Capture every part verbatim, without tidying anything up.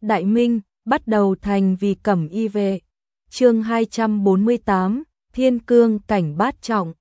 Đại Minh, bắt đầu thành vì cẩm y vệ. Chương hai trăm bốn mươi tám, Thiên Cương cảnh bát trọng.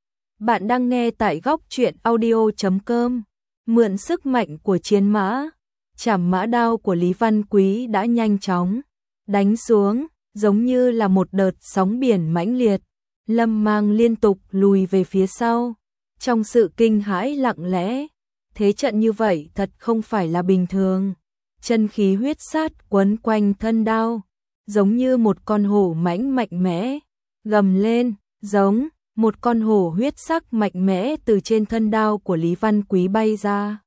Bạn đang nghe tại góc truyện audio chấm com. Mượn sức mạnh của chiến mã, chảm mã đao của Lý Văn Quý đã nhanh chóng đánh xuống, giống như là một đợt sóng biển mãnh liệt. Lâm Mang liên tục lùi về phía sau, trong sự kinh hãi lặng lẽ. Thế trận như vậy thật không phải là bình thường. Chân khí huyết sát quấn quanh thân đao, giống như một con hổ mãnh mạnh mẽ, gầm lên, giống một con hổ huyết sắc mạnh mẽ từ trên thân đao của Lý Văn Quý bay ra.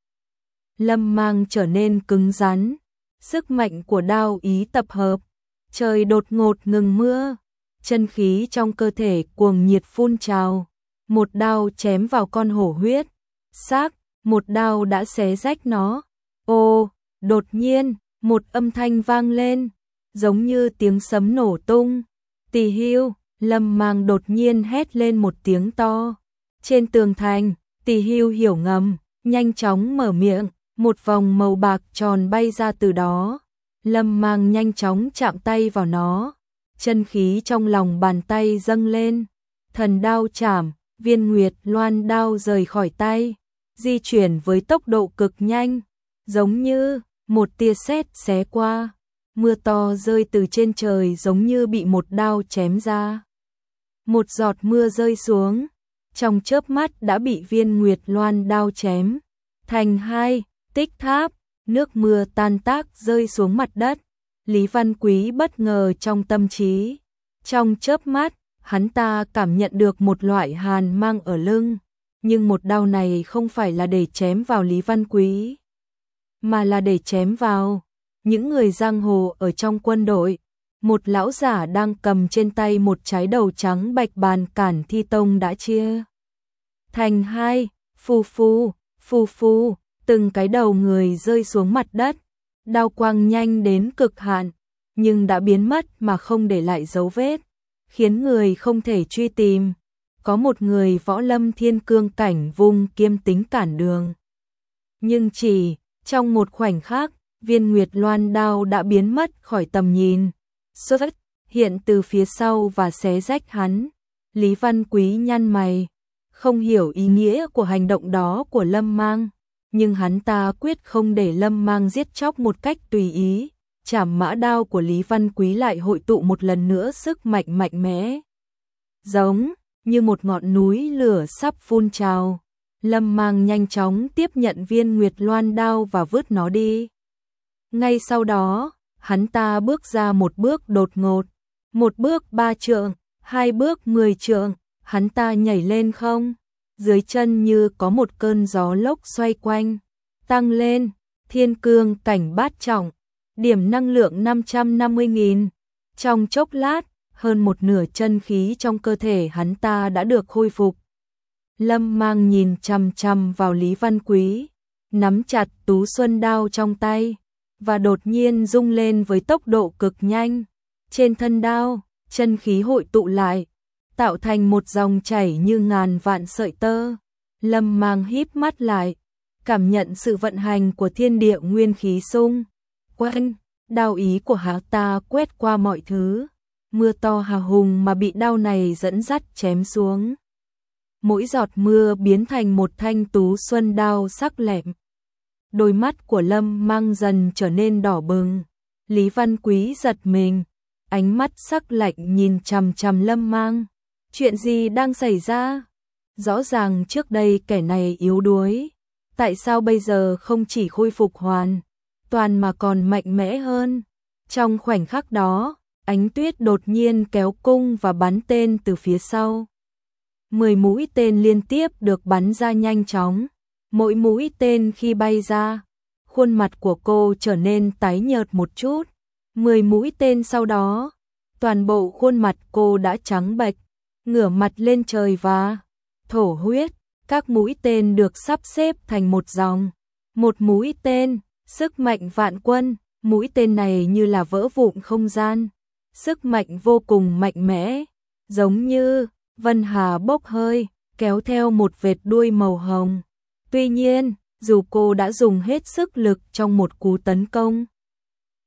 Lâm Mang trở nên cứng rắn, sức mạnh của đao ý tập hợp, trời đột ngột ngừng mưa, chân khí trong cơ thể cuồng nhiệt phun trào, một đao chém vào con hổ huyết sắc, một đao đã xé rách nó. Ô, đột nhiên, một âm thanh vang lên, giống như tiếng sấm nổ tung. Tỳ Hưu, Lâm Mang đột nhiên hét lên một tiếng to. Trên tường thành, Tỳ Hưu hiểu ngầm, nhanh chóng mở miệng, một vòng màu bạc tròn bay ra từ đó. Lâm Mang nhanh chóng chạm tay vào nó, chân khí trong lòng bàn tay dâng lên, thần đao chảm, viên nguyệt loan đao rời khỏi tay, di chuyển với tốc độ cực nhanh, giống như một tia sét xé qua. Mưa to rơi từ trên trời giống như bị một đao chém ra. Một giọt mưa rơi xuống, trong chớp mắt đã bị viên nguyệt loan đao chém thành hai tích tháp, nước mưa tan tác rơi xuống mặt đất. Lý Văn Quý bất ngờ trong tâm trí, trong chớp mắt, hắn ta cảm nhận được một loại hàn mang ở lưng, nhưng một đao này không phải là để chém vào Lý Văn Quý, mà là để chém vào những người giang hồ ở trong quân đội. Một lão giả đang cầm trên tay một trái đầu trắng bạch bàn cản thi tông đã chia thành hai, phù phù, phù phù, từng cái đầu người rơi xuống mặt đất. Đao quang nhanh đến cực hạn, nhưng đã biến mất mà không để lại dấu vết, khiến người không thể truy tìm. Có một người võ lâm thiên cương cảnh vung kiếm tính cản đường, nhưng chỉ trong một khoảnh khắc, viên nguyệt loan đao đã biến mất khỏi tầm nhìn, xuất hiện từ phía sau và xé rách hắn. Lý Văn Quý nhăn mày, không hiểu ý nghĩa của hành động đó của Lâm Mang, nhưng hắn ta quyết không để Lâm Mang giết chóc một cách tùy ý. Chảm mã đao của Lý Văn Quý lại hội tụ một lần nữa sức mạnh mạnh mẽ, giống như một ngọn núi lửa sắp phun trào. Lâm Mang nhanh chóng tiếp nhận viên nguyệt loan đao và vứt nó đi. Ngay sau đó, hắn ta bước ra một bước đột ngột, một bước ba trượng, hai bước mười trượng, hắn ta nhảy lên không, dưới chân như có một cơn gió lốc xoay quanh, tăng lên, thiên cương cảnh bát trọng, điểm năng lượng năm trăm năm mươi nghìn. Trong chốc lát, hơn một nửa chân khí trong cơ thể hắn ta đã được khôi phục. Lâm Mang nhìn chằm chằm vào Lý Văn Quý, nắm chặt tú xuân đao trong tay, và đột nhiên rung lên với tốc độ cực nhanh. Trên thân đao, chân khí hội tụ lại, tạo thành một dòng chảy như ngàn vạn sợi tơ. Lâm Mang híp mắt lại, cảm nhận sự vận hành của thiên địa nguyên khí xung quanh. Đao ý của hắn ta quét qua mọi thứ, mưa to hào hùng mà bị đao này dẫn dắt chém xuống. Mỗi giọt mưa biến thành một thanh tú xuân đao sắc lẹm. Đôi mắt của Lâm Mang dần trở nên đỏ bừng. Lý Văn Quý giật mình, ánh mắt sắc lạnh nhìn chằm chằm Lâm Mang. Chuyện gì đang xảy ra? Rõ ràng trước đây kẻ này yếu đuối, tại sao bây giờ không chỉ khôi phục hoàn toàn mà còn mạnh mẽ hơn? Trong khoảnh khắc đó, Ánh Tuyết đột nhiên kéo cung và bắn tên từ phía sau. Mười mũi tên liên tiếp được bắn ra nhanh chóng. Mỗi mũi tên khi bay ra, khuôn mặt của cô trở nên tái nhợt một chút. Mười mũi tên sau đó, toàn bộ khuôn mặt cô đã trắng bệch, ngửa mặt lên trời và thổ huyết. Các mũi tên được sắp xếp thành một dòng. Một mũi tên, sức mạnh vạn quân, mũi tên này như là vỡ vụn không gian. Sức mạnh vô cùng mạnh mẽ, giống như vân hà bốc hơi, kéo theo một vệt đuôi màu hồng. Tuy nhiên, dù cô đã dùng hết sức lực trong một cú tấn công,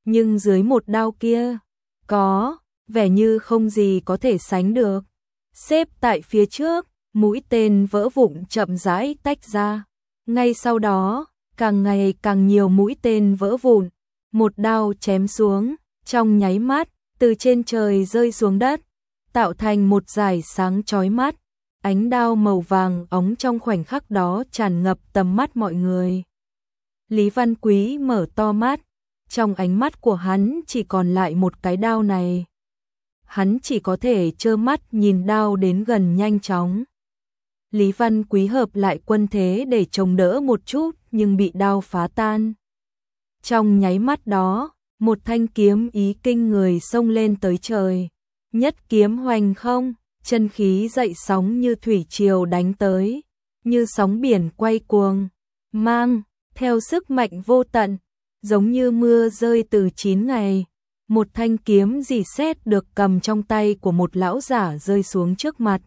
nhưng dưới một đao kia, có vẻ như không gì có thể sánh được. Xếp tại phía trước, mũi tên vỡ vụn chậm rãi tách ra. Ngay sau đó, càng ngày càng nhiều mũi tên vỡ vụn, một đao chém xuống, trong nháy mắt, từ trên trời rơi xuống đất, tạo thành một dải sáng chói mắt. Ánh đao màu vàng óng trong khoảnh khắc đó tràn ngập tầm mắt mọi người. Lý Văn Quý mở to mắt, trong ánh mắt của hắn chỉ còn lại một cái đao này. Hắn chỉ có thể trơ mắt nhìn đao đến gần nhanh chóng. Lý Văn Quý hợp lại quân thế để chống đỡ một chút nhưng bị đao phá tan. Trong nháy mắt đó, một thanh kiếm ý kinh người xông lên tới trời. Nhất kiếm hoành không, chân khí dậy sóng như thủy triều đánh tới, như sóng biển quay cuồng, mang theo sức mạnh vô tận, giống như mưa rơi từ chín ngày. Một thanh kiếm rỉ sét được cầm trong tay của một lão giả rơi xuống trước mặt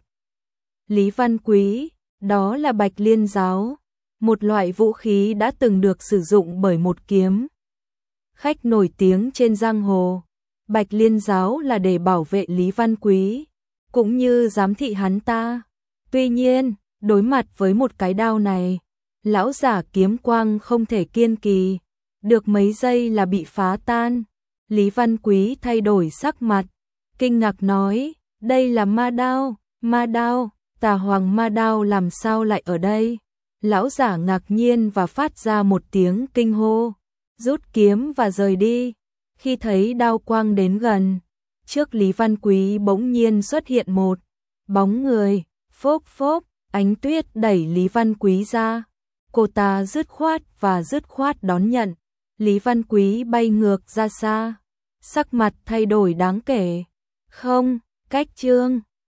Lý Văn Quý, đó là Bạch Liên Giáo, một loại vũ khí đã từng được sử dụng bởi một kiếm khách nổi tiếng trên giang hồ. Bạch Liên Giáo là để bảo vệ Lý Văn Quý, cũng như giám thị hắn ta. Tuy nhiên, đối mặt với một cái đao này, lão giả kiếm quang không thể kiên trì được mấy giây là bị phá tan. Lý Văn Quý thay đổi sắc mặt, kinh ngạc nói, đây là ma đao, ma đao, Tà Hoàng ma đao làm sao lại ở đây? Lão giả ngạc nhiên và phát ra một tiếng kinh hô, rút kiếm và rời đi. Khi thấy đao quang đến gần, trước Lý Văn Quý bỗng nhiên xuất hiện một bóng người, phốp phốp, Ánh Tuyết đẩy Lý Văn Quý ra. Cô ta dứt khoát và dứt khoát đón nhận. Lý Văn Quý bay ngược ra xa, sắc mặt thay đổi đáng kể. Không, cách chương